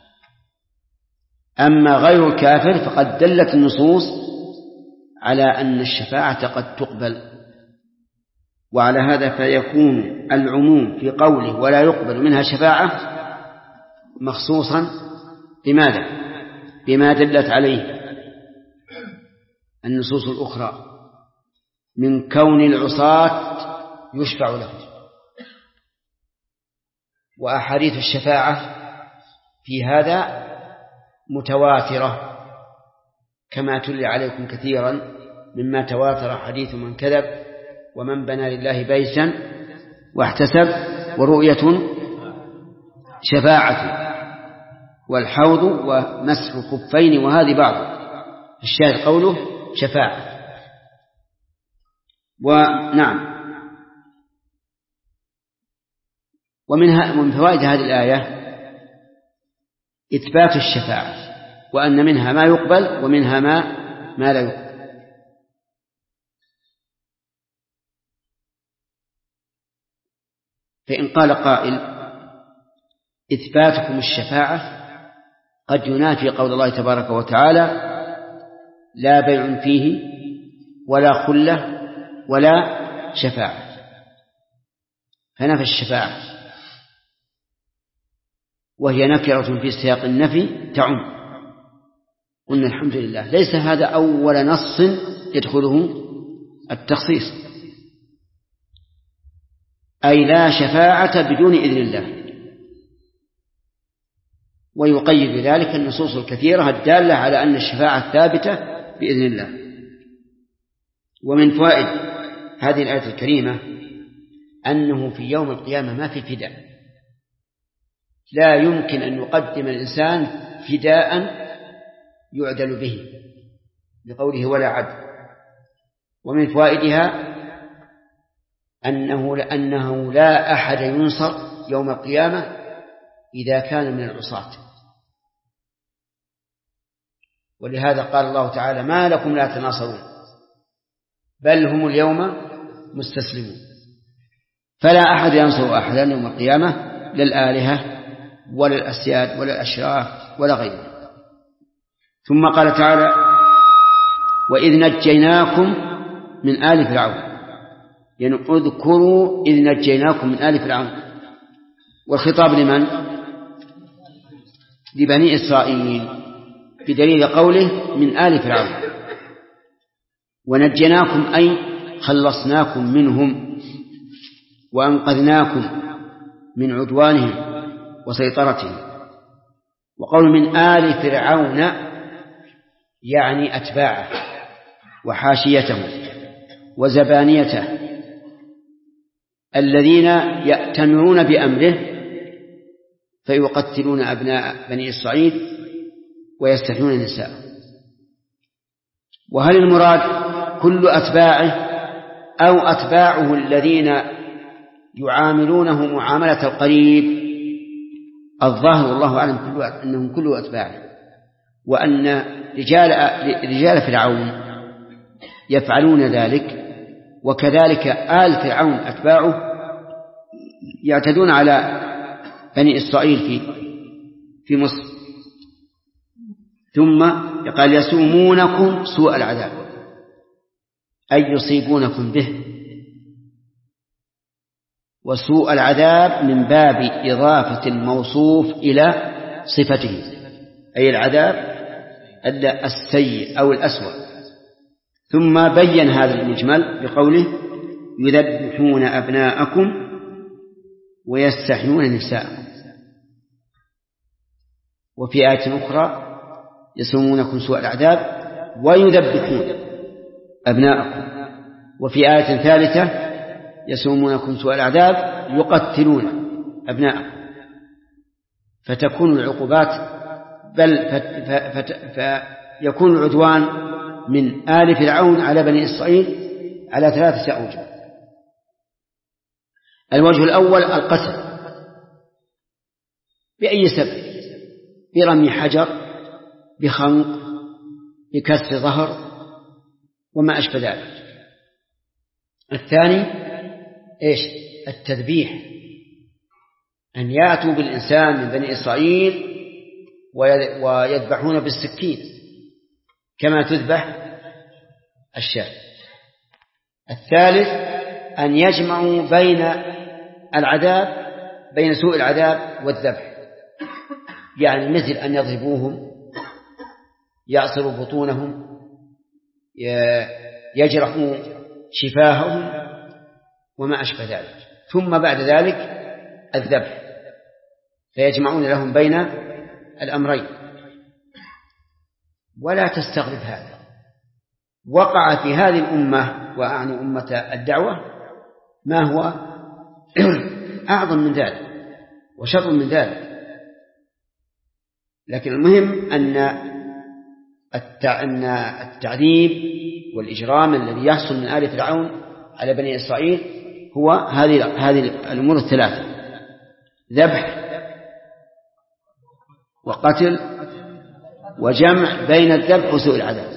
أما غير الكافر فقد دلت النصوص على أن الشفاعة قد تقبل. وعلى هذا فيكون العموم في قوله ولا يقبل منها شفاعة مخصوصا بماذا؟ بما دلت عليه النصوص الأخرى من كون العصاة يشفع لهم. وأحاديث الشفاعة في هذا متواترة كما تلي عليكم كثيرا مما تواتر حديث من كذب ومن بنى لله بيتا واحتسب ورؤية شفاعة والحوض ومسح الخفين، وهذه بعض الشاهد قوله شفاعة. ونعم ومنها من فوائد هذه الآية إثبات الشفاعة، وأن منها ما يقبل ومنها ما ما لا يقبل. فإن قال قائل إثباتكم الشفاعة قد ينافي قول الله تبارك وتعالى لا بيع فيه ولا خلة ولا شفاعة، فنفى الشفاعة وهي نكرة في سياق النفي تعم. قلنا الحمد لله ليس هذا أول نص يدخله التخصيص، أي لا شفاعة بدون إذن الله. ويقيد بذلك النصوص الكثيرة الدالة على أن الشفاعة ثابتة بإذن الله. ومن فوائد هذه الآية الكريمة أنه في يوم القيامة ما في فداء، لا يمكن أن يقدم الإنسان فداء يعدل به بقوله ولا عدل. ومن فوائدها أنه لأنه لا أحد ينصر يوم القيامة إذا كان من العصاة. ولهذا قال الله تعالى ما لكم لا تناصرون بل هم اليوم مستسلمون. فلا أحد ينصر أحدا يوم القيامة، لا الآلهة ولا الأسياد ولا الأشراف ولا غيره. ثم قال تعالى وإذ نجيناكم من آل فرعون، يعني اذكروا إذ نجيناكم من آل فرعون. والخطاب لمن؟ لبني إسرائيل بدليل قوله من آل فرعون. ونجيناكم أي خلصناكم منهم وأنقذناكم من عدوانهم وسيطرتهم. وقول من آل فرعون يعني أتباعه وحاشيته وزبانيته الذين يأتمرون بأمره فيقتلون أبناء بني إسرائيل ويستحيون النساء. وهل المراد كل أتباعه أو أتباعه الذين يعاملونه معاملة القريب؟ الظاهر والله أعلم أنهم كل أتباعه، وأن رجال, رجال فرعون يفعلون ذلك، وكذلك آل فرعون أتباعه يعتدون على بني إسرائيل في في مصر. ثم قال يسومونكم سوء العذاب أي يصيبونكم به. وسوء العذاب من باب إضافة الموصوف إلى صفته، أي العذاب السيء أو الأسوأ. ثم بين هذا المجمل بقوله يذبحون أبناءكم ويستحيون نساءكم. وفي آية أخرى يسومونكم سوء العذاب ويذبحون أبناءكم. وفي آية ثالثة يسومونكم سوء العذاب يقتلون أبناءكم. فتكون العقوبات بل فيكون العدوان من آل فرعون على بني إسرائيل على ثلاثة أوجه. الوجه الأول القتل بأي سبب، برمي حجر، بخنق، بكسر ظهر وما أشبه ذلك. الثاني إيش؟ التذبيح، أن يأتوا بالإنسان من بني إسرائيل ويذبحون بالسكين كما تذبح الشاة. الثالث أن يجمعوا بين العذاب بين سوء العذاب والذبح، يعني مثل أن يضربوهم، يعصروا بطونهم، يجرحوا شفاههم وما أشبه ذلك. ثم بعد ذلك الذبح، فيجمعون لهم بين الأمرين. ولا تستغرب هذا، وقع في هذه الأمة وأعني أمة الدعوة ما هو أعظم من ذلك وشر من ذلك. لكن المهم أن التعذيب والإجرام الذي يحصل من آل فرعون على بني إسرائيل هو هذه هذه الأمور الثلاثة: ذبح وقتل وجمع بين الذبح وسوء العذاب.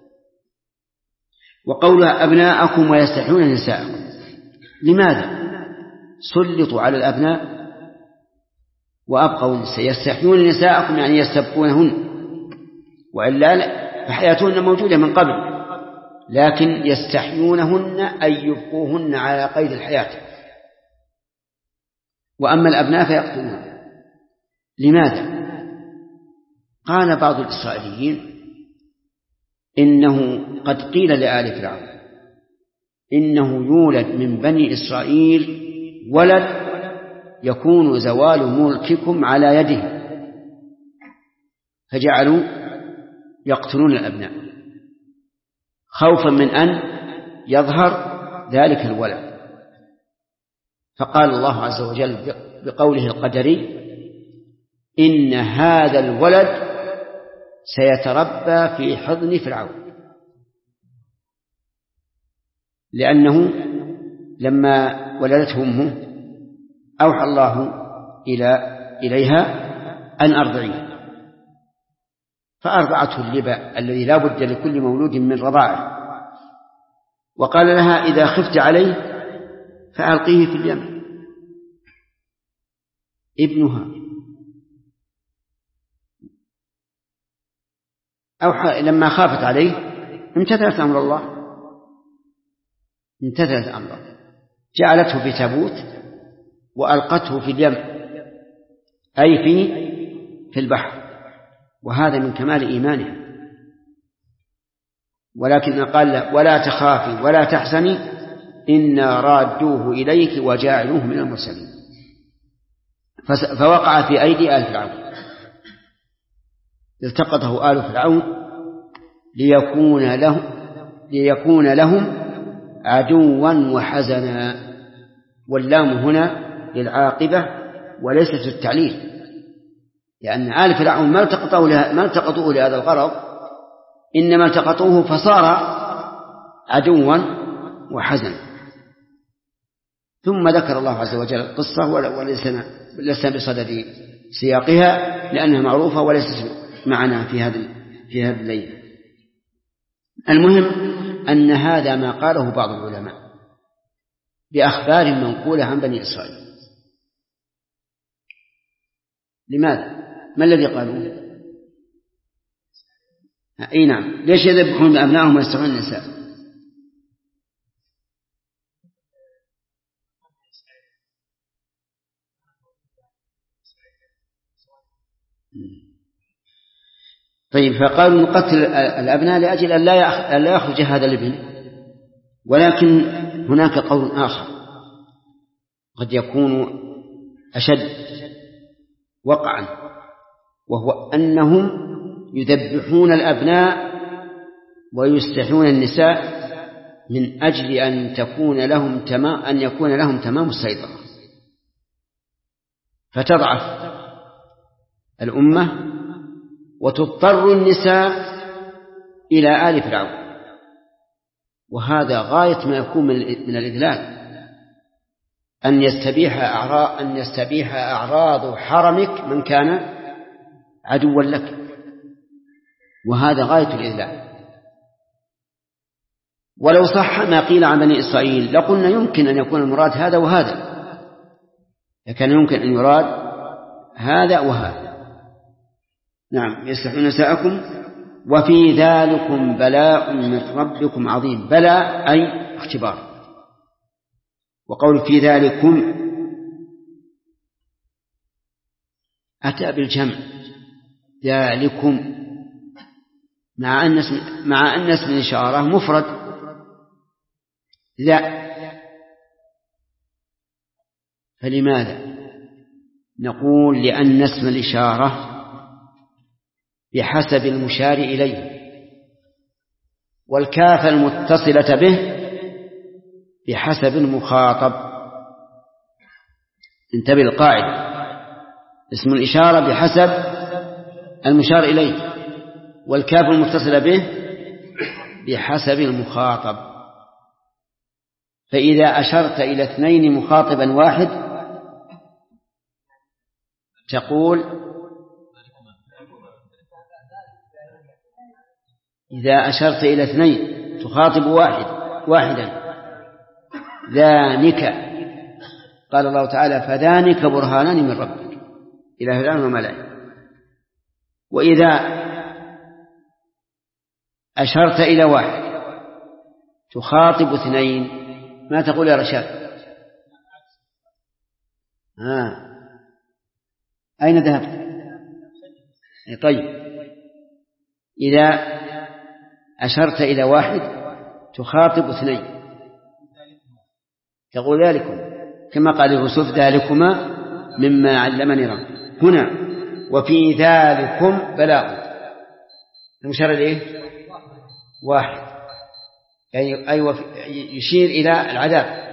وقولها أبناءكم ويستحيون نساءكم، لماذا سلطوا على الأبناء وأبقوا النساء؟ يستحيون نساءكم يعني يستبقونهن، وإلا فحياتهن موجودة من قبل، لكن يستحيونهن أي يبقوهن على قيد الحياة. وأما الأبناء فيقتلون. لماذا؟ قال بعض الإسرائيليين إنه قد قيل لآل فرعون إنه يولد من بني إسرائيل ولد يكون زوال ملككم على يده، فجعلوا يقتلون الأبناء خوفا من أن يظهر ذلك الولد. فقال الله عز وجل بقوله القدري: إن هذا الولد سيتربى في حضن فرعون، لأنه لما ولدته أمه أوحى الله إلى إليها أن أرضعيه، فأرضعته اللبا الذي لا بد لكل مولود من رضاعه، وقال لها: إذا خفت عليه فألقيه في اليم. ابنها أوحى لما خافت عليه امتثلت أمر الله، امتثلت أمره، جعلته في تابوت وألقته في اليم، أي في في البحر، وهذا من كمال إيمانها. ولكن قال: ولا تخافي ولا تحزني إنا رادوه إليك وجاعلوه من المرسلين. فوقع في أيدي آل فرعون، التقطه آل فرعون ليكون لهم ليكون لهم عدوا وحزنا. واللام هنا للعاقبة وليست التعليل، لأن آل فرعون ما التقطوه ما التقطوه لهذا الغرض، إنما التقطوه فصار عدوا وحزنا. ثم ذكر الله عز وجل القصة ولسنا بصدد سياقها لأنها معروفة وليست معنا في هذا في هذا الليل. المهم أن هذا ما قاله بعض العلماء بأخبار منقولة عن بني إسرائيل. لماذا؟ ما الذي قالوه؟ أي نعم. ليش يذبحون أبنائهم ويستحيون النساء؟ طيب، فقالوا نقتل الأبناء لأجل أن لا يخرج هذا الابن. ولكن هناك قول آخر قد يكون أشد وقعا، وهو أنهم يذبحون الأبناء ويستحيون النساء من أجل أن تكون لهم تمام أن يكون لهم تمام السيطرة، فتضعف الأمة وتضطر النساء إلى آل فرعون. وهذا غاية ما يكون من الإذلال، أن يستبيح أعراض أن يستبيح أعراض حرمك من كان عدوا لك، وهذا غاية الإذلال. ولو صح ما قيل عن بني إسرائيل لقلنا يمكن أن يكون المراد هذا وهذا، لكن يمكن أن يراد هذا وهذا. نعم، يستحيون نساءكم وفي ذلكم بلاء من ربكم عظيم. بلاء أي اختبار. وقول في ذلكم أتى بالجمع، ذلكم، مع أن اسم مع أن اسم الإشارة مفرد ذا. فلماذا؟ نقول لأن اسم الإشارة بحسب المشار إليه، والكاف المتصلة به بحسب المخاطب. انتبه القاعدة، اسم الإشارة بحسب المشار إليه، والكاف المتصلة به بحسب المخاطب. فإذا أشرت إلى اثنين مخاطبا واحد تقول إذا أشرت إلى اثنين تخاطب واحد واحدا ذانك. قال الله تعالى فذانك برهانان من ربك إلى فرعون وملئه. وإذا أشرت إلى واحد تخاطب اثنين ما تقول يا رشاد؟ آه. أين ذهبت؟ طيب، إذا أشرت إلى واحد تخاطب اثنين تقول ذلكم، كما قال يوسف ذلكما مما علمني ربي. هنا وفي ذلكم بلاء، المشار إليه واحد، يعني أي يشير إلى العذاب.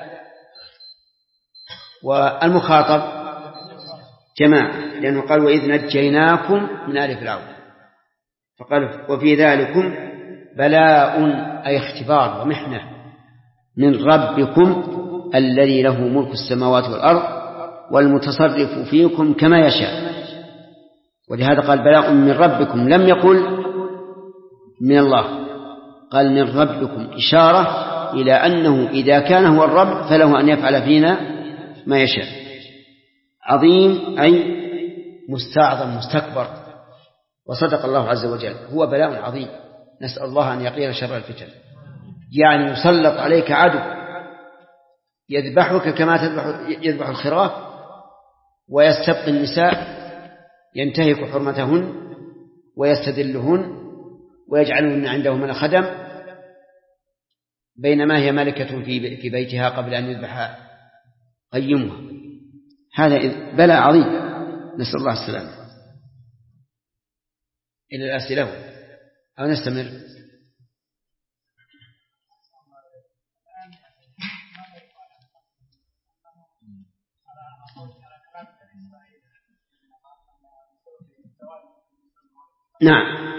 والمخاطب جماعة، لأنه قال وإذ نجيناكم من آل فرعون، فقال وفي ذلكم بلاء أي اختبار ومحنة من ربكم الذي له ملك السماوات والأرض والمتصرف فيكم كما يشاء. ولهذا قال بلاء من ربكم، لم يقل من الله، قال من ربكم، إشارة إلى أنه إذا كان هو الرب فله أن يفعل فينا ما يشاء. عظيم أي مستعظم مستكبر. وصدق الله عز وجل، هو بلاء عظيم. نسأل الله أن يقينا شر الفتن. يعني يسلط عليك عدو يذبحك كما تذبح يذبح الخراف، ويستبقي النساء ينتهك حرمتهن ويستدلهن ويجعلهن عنده من خدم، بينما هي ملكة في بيتها قبل أن يذبح قيمها. هذا بلاء عظيم، نسأل الله السلامة. إلى الأسئلة أو نستمر؟ نعم.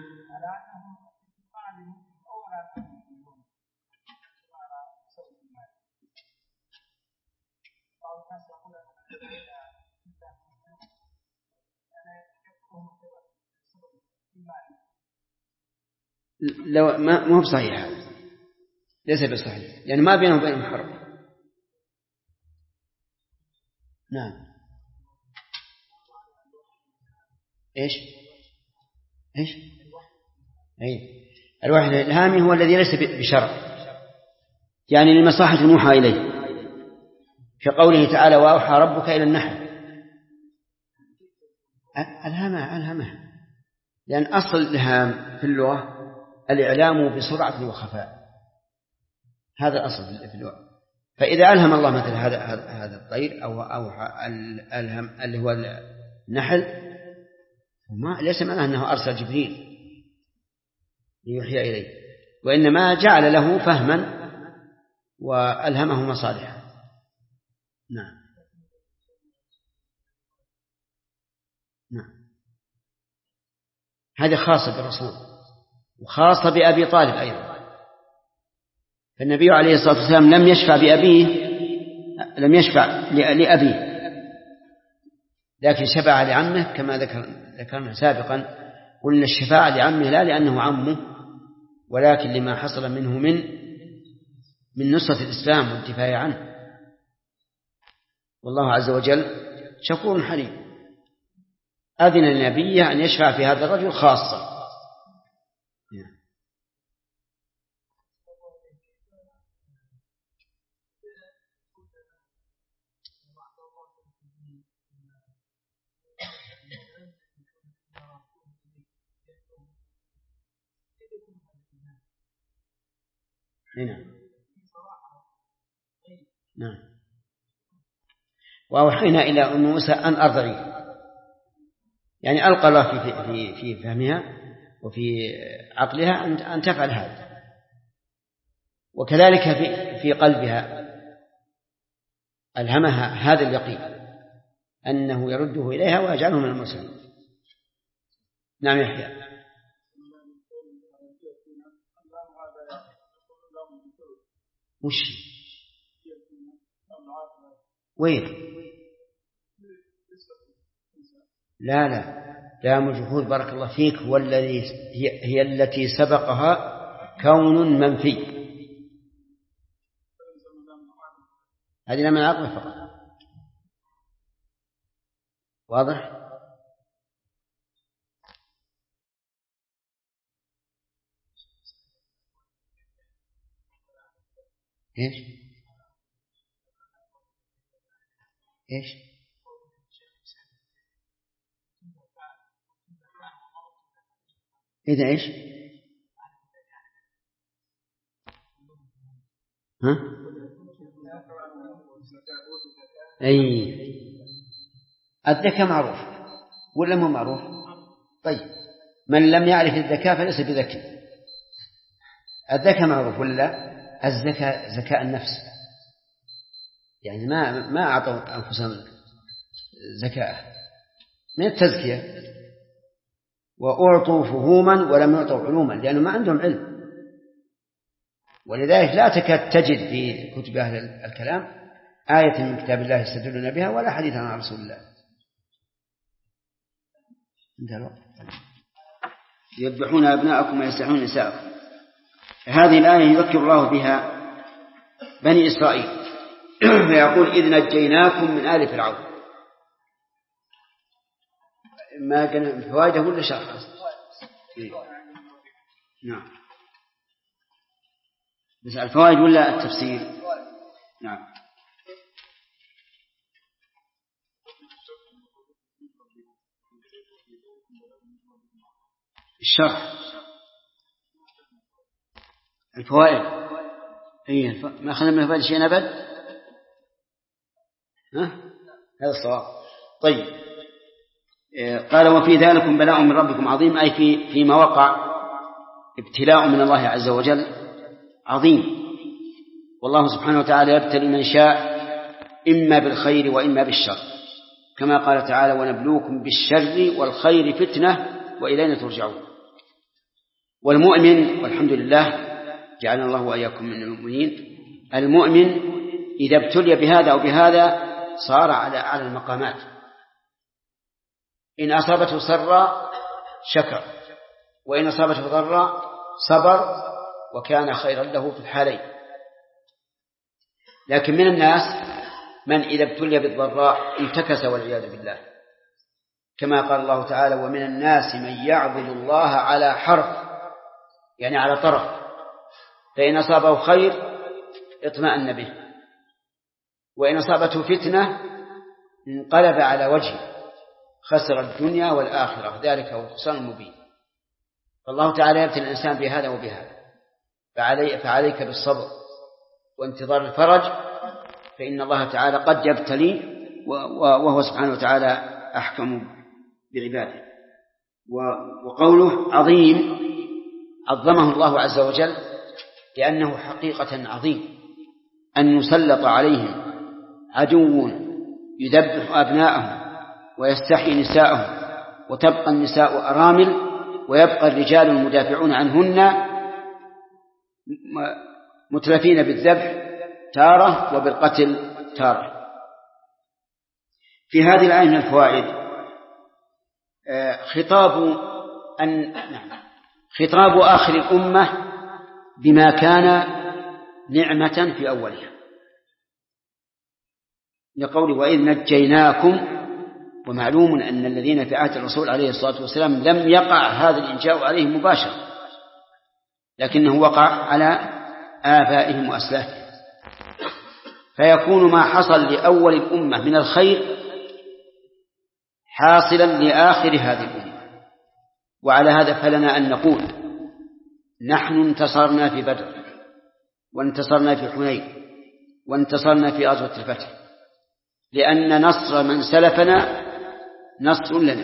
لو ما مو بصحيح، هذا ليس بصحيح، يعني ما بينه وبين محرم. نعم. إيش إيش أي الوحي الإلهامي هو الذي ليس بشرع، يعني لمصلحة الموحى إليه، كقوله تعالى وأوحى ربك إلى النحل. ألهمها ألهمها لأن أصل الإلهام في اللغة الإعلام بسرعة وخفاء، هذا أصل في اللغة. فإذا ألهم الله مثل هذا هذا الطير أو أو الألهم اللي هو النحل، وما ليس معناه أنه أرسل جبريل ليوحي إليه، وإنما جعل له فهما وألهمه مصالحا. نعم نعم هذه خاصة بالرسول وخاصة بأبي طالب أيضا. فالنبي عليه الصلاة والسلام لم يشفع بأبيه، لم يشفع لأبيه، لكن شفع لعمه كما ذكرنا سابقا. قلنا الشفاعة لعمه لا لأنه عمه، ولكن لما حصل منه من من نصرة الإسلام والدفاع عنه. والله عز وجل شكور حليم، أذن لنبيه أن يشفع في هذا الرجل خاصة. نعم نعم وأوحينا إلى أم موسى أن أرضعيه، يعني ألقى الله في في في فهمها وفي عقلها أن تفعل هذا، وكذلك في في قلبها ألهمها هذا اليقين أنه يرده إليها ويجعله من المرسلين. نعم يحيى. وش وين؟ لا لا لام الجحود بارك الله فيك هو الذي هي, هي التي سبقها كون منفي، هذه لام العقل فقط. واضح؟ ايش ايش اذا ايش ها اي الذكاء معروف ولا مو معروف؟ طيب من لم يعرف الذكاء فليس بذكي. الذكاء معروف ولا؟ الذكاء ذكاء النفس، يعني ما ما أعطوا أنفسهم ذكاء من التزكية، وأعطوا فهوما ولم يعطوا علوما لأنه ما عندهم علم. ولذلك لا تكاد تجد في كتب أهل الكلام آية من كتاب الله يستدلون بها ولا حديثا عن رسول الله. يذبحون أبناءكم ويستحيون نساءكم. هذه الآية يذكر الله بها بني إسرائيل فيقول إذ نجيناكم من آل فرعون. ما كان فوائده ولا شرح؟ نعم بس الفوائد ولا التفسير؟ نعم الشرح الفوائد. اي الف... ما أخذنا من الفوائد شيئا أبد. ها هذا الصواب. طيب قال وفي ذلكم بلاء من ربكم عظيم، أي في فيما وقع ابتلاء من الله عز وجل عظيم. والله سبحانه وتعالى يبتلي من شاء إما بالخير وإما بالشر، كما قال تعالى ونبلوكم بالشر والخير فتنة وإلينا ترجعون. والمؤمن والحمد لله جعلنا الله وإياكم من المؤمنين، المؤمن إذا ابتلي بهذا أو بهذا صار على أعلى المقامات. إن أصابته سرا شكر، وإن أصابته ضرا صبر، وكان خيرا له في الحالين. لكن من الناس من إذا ابتلي بالضراء انتكس والعياذ بالله، كما قال الله تعالى ومن الناس من يعبد الله على حرف يعني على طرف، فإن أصابه خير اطمأن به، وإن أصابته فتنة انقلب على وجهه خسر الدنيا والآخرة، ذلك هو الخسران المبين. فالله تعالى يبتلي الإنسان بهذا وبهذا، فعلي فعليك بالصبر وانتظار الفرج، فإن الله تعالى قد يبتلي وهو سبحانه وتعالى أحكم بعباده. وقوله عظيم عظمه الله عز وجل لأنه حقيقة عظيم أن يسلط عليهم عدو يذبح أبناءهم ويستحيي نساءهم وتبقى النساء أرامل ويبقى الرجال المدافعون عنهن متلفين بالذبح تارة وبالقتل تارة. في هذه الآية من الفوائد خطاب أن خطاب آخر الأمة بما كان نعمة في أولها، لقوله وإذ نجيناكم. ومعلوم أن الذين في عهد الرسول عليه الصلاة والسلام لم يقع هذا الإنجاء عليهم مباشرة، لكنه وقع على آبائهم وأسلافهم، فيكون ما حصل لأول الأمة من الخير حاصلا لآخر هذه الأمة. وعلى هذا فلنا أن نقول نحن انتصرنا في بدر، وانتصرنا في حنين، وانتصرنا في غزوة الفتح، لأن نصر من سلفنا نصر لنا.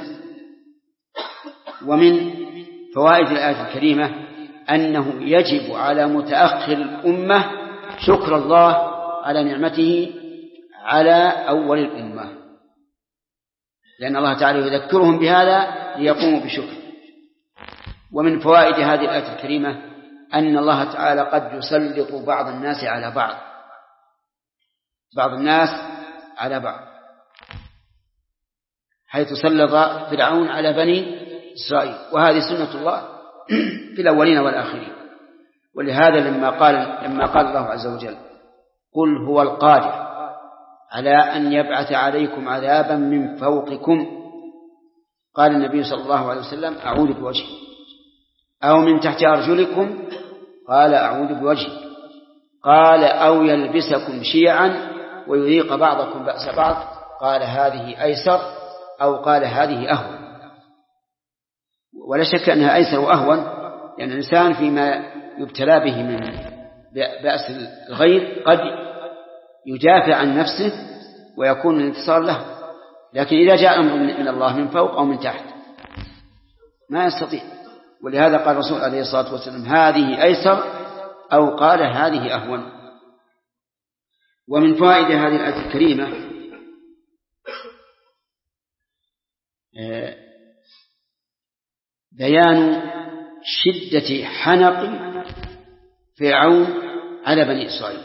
ومن فوائد الآية الكريمة أنه يجب على متأخر الأمة شكر الله على نعمته على أول الأمة، لأن الله تعالى يذكرهم بهذا ليقوموا بشكر. ومن فوائد هذه الآية الكريمة أن الله تعالى قد يسلط بعض الناس على بعض بعض الناس على بعض، حيث سلط فرعون على بني إسرائيل، وهذه سنة الله في الأولين والآخرين. ولهذا لما قال لما قال الله عز وجل قل هو القادر على أن يبعث عليكم عذابا من فوقكم، قال النبي صلى الله عليه وسلم أعوذ بوجهي، أو من تحت أرجلكم، قال أعوذ بوجهي، قال أو يلبسكم شيعا ويذيق بعضكم بأس بعض، قال هذه أيسر، أو قال هذه أهون. ولا شك أنها أيسر وأهون، لأن يعني الإنسان فيما يبتلى به من بأس الغير قد يدافع عن نفسه ويكون الانتصار له، لكن إذا جاء أمر من الله من فوق أو من تحت ما يستطيع. ولهذا قال الرسول عليه الصلاة والسلام هذه أيسر، أو قال هذه أهون. ومن فوائد هذه الآية الكريمة بيان شدة حنق فرعون على بني إسرائيل،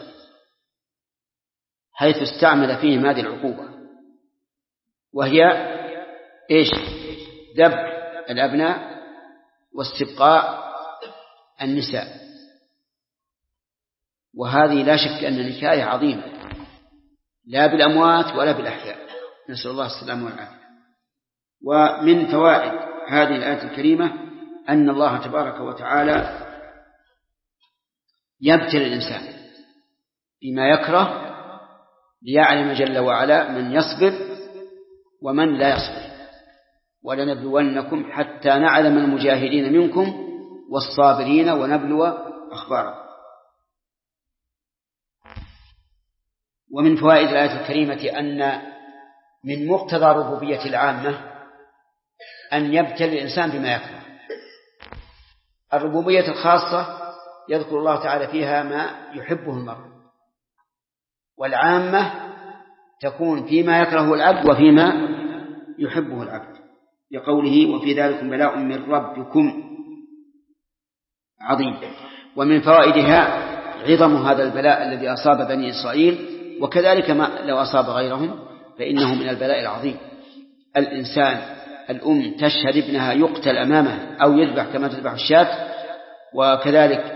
حيث استعمل فيهم هذه العقوبة، وهي إيش؟ ذبح الأبناء واستبقاء النساء. وهذه لا شك أن نكاية عظيمة، لا بالأموات ولا بالأحياء، نسأل الله السلامة والعافية. ومن فوائد هذه الآية الكريمة أن الله تبارك وتعالى يبتلي الإنسان بما يكره ليعلم جل وعلا من يصبر ومن لا يصبر. ولنبلونكم حتى نعلم المجاهدين منكم والصابرين ونبلو أخباركم. ومن فوائد الآية الكريمة أن من مقتضى ربوبية العامة أن يبتلي الإنسان بما يكره. الربوبية الخاصة يذكر الله تعالى فيها ما يحبه المرء، والعامة تكون فيما يكره العبد وفيما يحبه العبد، لقوله وفي ذلك بلاء من ربكم عظيم. ومن فوائدها عظم هذا البلاء الذي أصاب بني إسرائيل، وكذلك ما لو أصاب غيرهم فإنه من البلاء العظيم. الإنسان الأم تشهد ابنها يقتل أمامه أو يذبح كما تذبح الشاة، وكذلك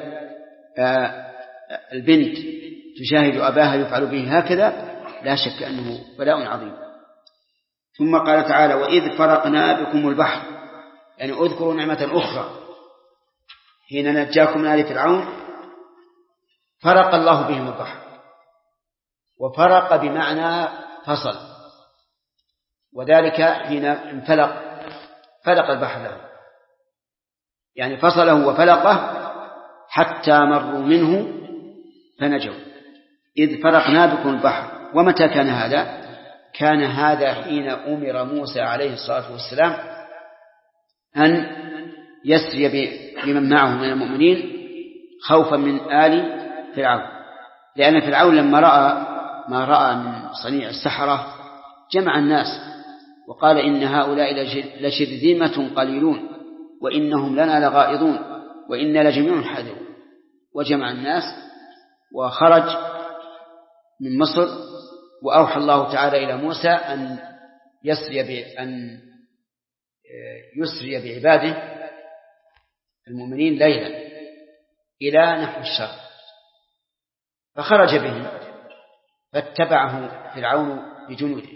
البنت تشاهد أباها يفعل به هكذا، لا شك أنه بلاء عظيم. ثم قال تعالى وإذ فرقنا بكم البحر، يعني أذكروا نعمة أخرى حين نجاكم من آل فرعون فرق الله بهم البحر، وفرق بمعنى فصل، وذلك حين انفلق فلق البحر له، يعني فصله وفلقه حتى مروا منه فنجوا. إذ فرقنا بكم البحر. ومتى كان هذا؟ كان هذا حين أمر موسى عليه الصلاة والسلام أن يسري بمن معه من المؤمنين خوفا من آل فرعون، لأن فرعون لما رأى ما رأى من صنيع السحرة جمع الناس وقال إن هؤلاء لشرذمة قليلون وإنهم لنا لغائظون وإنا لجميع حاذرون. وجمع الناس وخرج من مصر، وأوحى الله تعالى إلى موسى أن يسري بأن يسري بعباده المؤمنين ليلا إلى نحو الشرق، فخرج بهم فاتبعه فرعون بجنوده.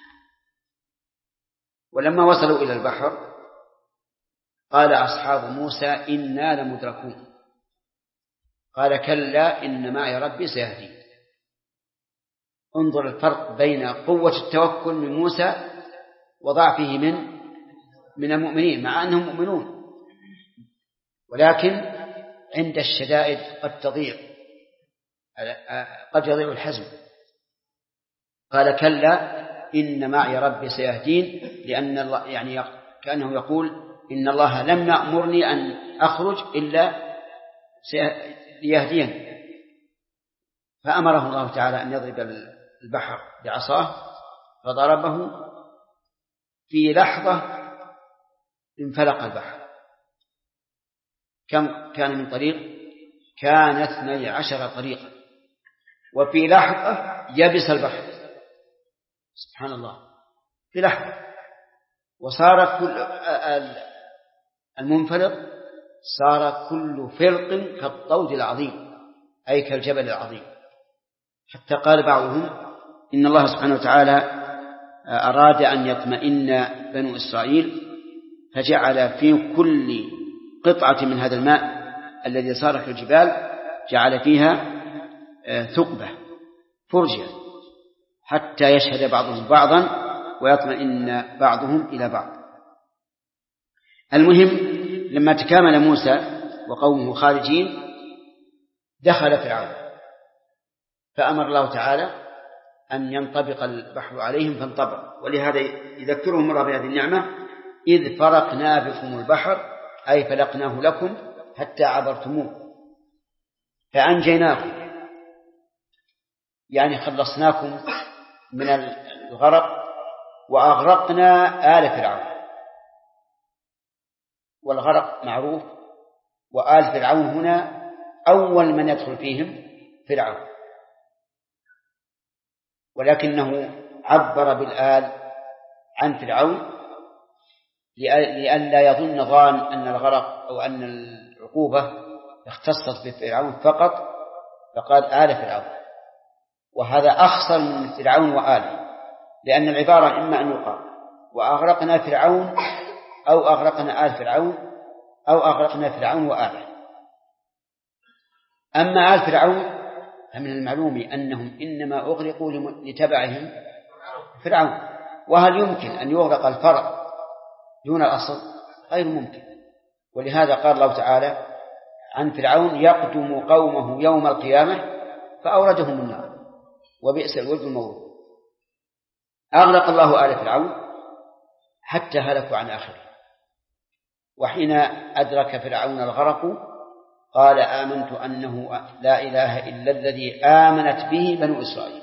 ولما وصلوا إلى البحر قال أصحاب موسى إنا لمدركون، قال كلا إن معي ربي سيهدين. انظر الفرق بين قوة التوكل من موسى وضعفه من من المؤمنين، مع أنهم مؤمنون ولكن عند الشدائد قد تضيع قد يضيع الحزم. قال كلا إن معي ربي سيهدين، لأن الله يعني كأنه يقول إن الله لم يأمرني أن أخرج إلا ليهديني. فأمره الله تعالى أن يضرب البحر بعصاه فضربه، في لحظة انفلق البحر. كم كان من طريق؟ كان اثني عشر طريقا، وفي لحظة يبس البحر سبحان الله في لحظة، وصار كل المنفلق صار كل فرق كالطود العظيم أي كالجبل العظيم. حتى قال بعضهم إن الله سبحانه وتعالى أراد أن يطمئن بنو إسرائيل فجعل في كل قطعة من هذا الماء الذي صار كالجبال جعل فيها ثقبة فرجة حتى يشهد بعضهم بعضا ويطمئن بعضهم إلى بعض. المهم لما تكامل موسى وقومه خارجين دخل فرعون، فأمر الله تعالى أن ينطبق البحر عليهم فانطبق. ولهذا يذكرهم الله بهذه النعمة إذ فرقنا بكم البحر أي فلقناه لكم حتى عبرتموه فأنجيناكم، يعني خلصناكم من الغرق وأغرقنا آل فرعون. والغرق معروف، وآل فرعون هنا أول من يدخل فيهم فرعون، ولكنه عبر بالآل عن فرعون لئلا يظن ظان أن الغرق أو أن العقوبة اختصت بفرعون فقط، فقال آل فرعون، وهذا أخصر من فرعون وآله، لأن العبارة إما أن يقال وأغرقنا فرعون أو أغرقنا آل فرعون أو أغرقنا فرعون وآله. أما آل فرعون فمن المعلوم أنهم إنما أغرقوا لتبعهم فرعون، وهل يمكن أن يغرق الفرع دون الأصل؟ غير ممكن. ولهذا قال الله تعالى عن فرعون يقدم قومه يوم القيامة فأوردهم النار وبئس الورد المورود. أغرق الله آل فرعون حتى هلكوا عن آخره. وحين أدرك فرعون الغرق قال آمنت أنه لا إله إلا الذي آمنت به بنو إسرائيل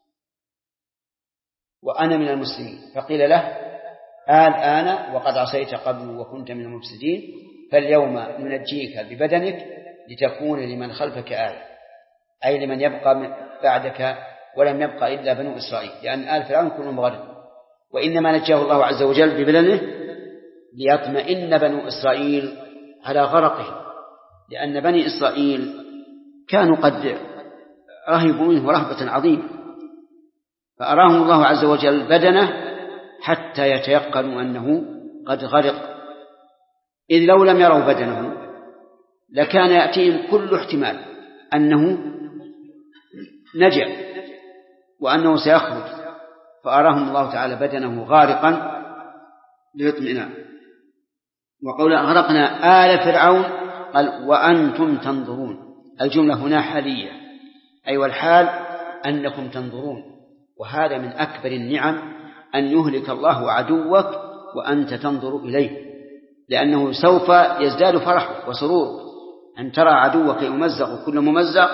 وأنا من المسلمين. فقيل له الآن وقد عصيت قبل وكنت من المفسدين فاليوم ننجيك ببدنك لتكون لمن خلفك آية، أي لمن يبقى بعدك ولم يبقى إلا بنو إسرائيل، لأن آل فرعون كلهم غرقوا، وإنما نجاه الله عز وجل ببدنه ليطمئن بنو إسرائيل على غرقه، لأن بني إسرائيل كانوا قد رهبوا منه رهبة عظيمة، فأراهم الله عز وجل بدنه حتى يتيقنوا أنه قد غرق. إذ لو لم يروا بدنه لكان يأتيهم كل احتمال أنه نجا وأنه سيخرج، فأراهم الله تعالى بدنه غارقا للاطمئنان. وقول أغرقنا آل فرعون قال وأنتم تنظرون، الجملة هنا حالية، أي والحال أنكم تنظرون. وهذا من أكبر النعم أن يهلك الله عدوك وأنت تنظر إليه، لأنه سوف يزداد فرحك وسرورك أن ترى عدوك يمزق كل ممزق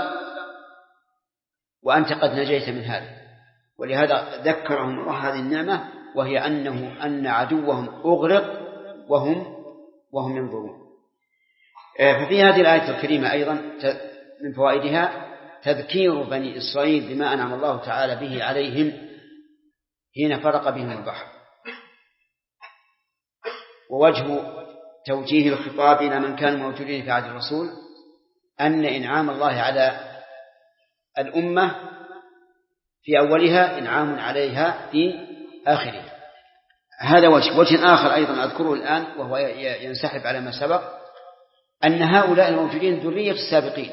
وأنت قد نجيت من هذا. ولهذا ذكرهم الله هذه النعمة، وهي أنه أن عدوهم أغرق وهم وهم ينظرون. ففي هذه الآية الكريمة أيضا من فوائدها تذكير بني إسرائيل بما أنعم الله تعالى به عليهم حين فرق بهم البحر. ووجه توجيه الخطاب إلى من كانوا موجودين في عهد الرسول أن إنعام الله على الأمة في أولها إنعام عليها في آخرها. هذا وجه. وجه آخر أيضا أذكره الآن وهو ينسحب على ما سبق، أن هؤلاء الموجودين ذرية السابقين،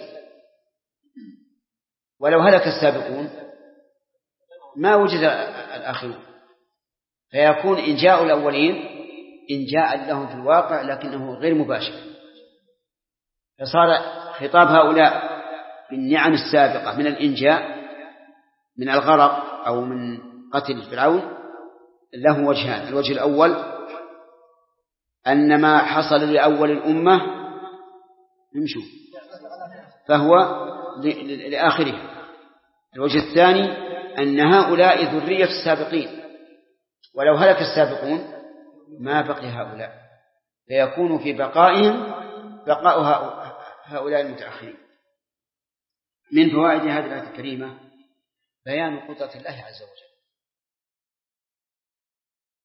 ولو هلك السابقون ما وجد الآخرون، فيكون إنجاء الأولين إنجاء لهم في الواقع لكنه غير مباشر. فصار خطاب هؤلاء بالنعم السابقة من الإنجاء من الغرق أو من قتل فرعون له وجهان. الوجه الأول أن ما حصل لأول الأمة يمشوا فهو لآخره. الوجه الثاني أن هؤلاء ذرية السابقين، ولو هلك السابقون ما بقي هؤلاء، فيكون في بقائهم بقاء هؤلاء المتأخرين. من فوائد هذه الآية الكريمة بيان قدرة الله عز وجل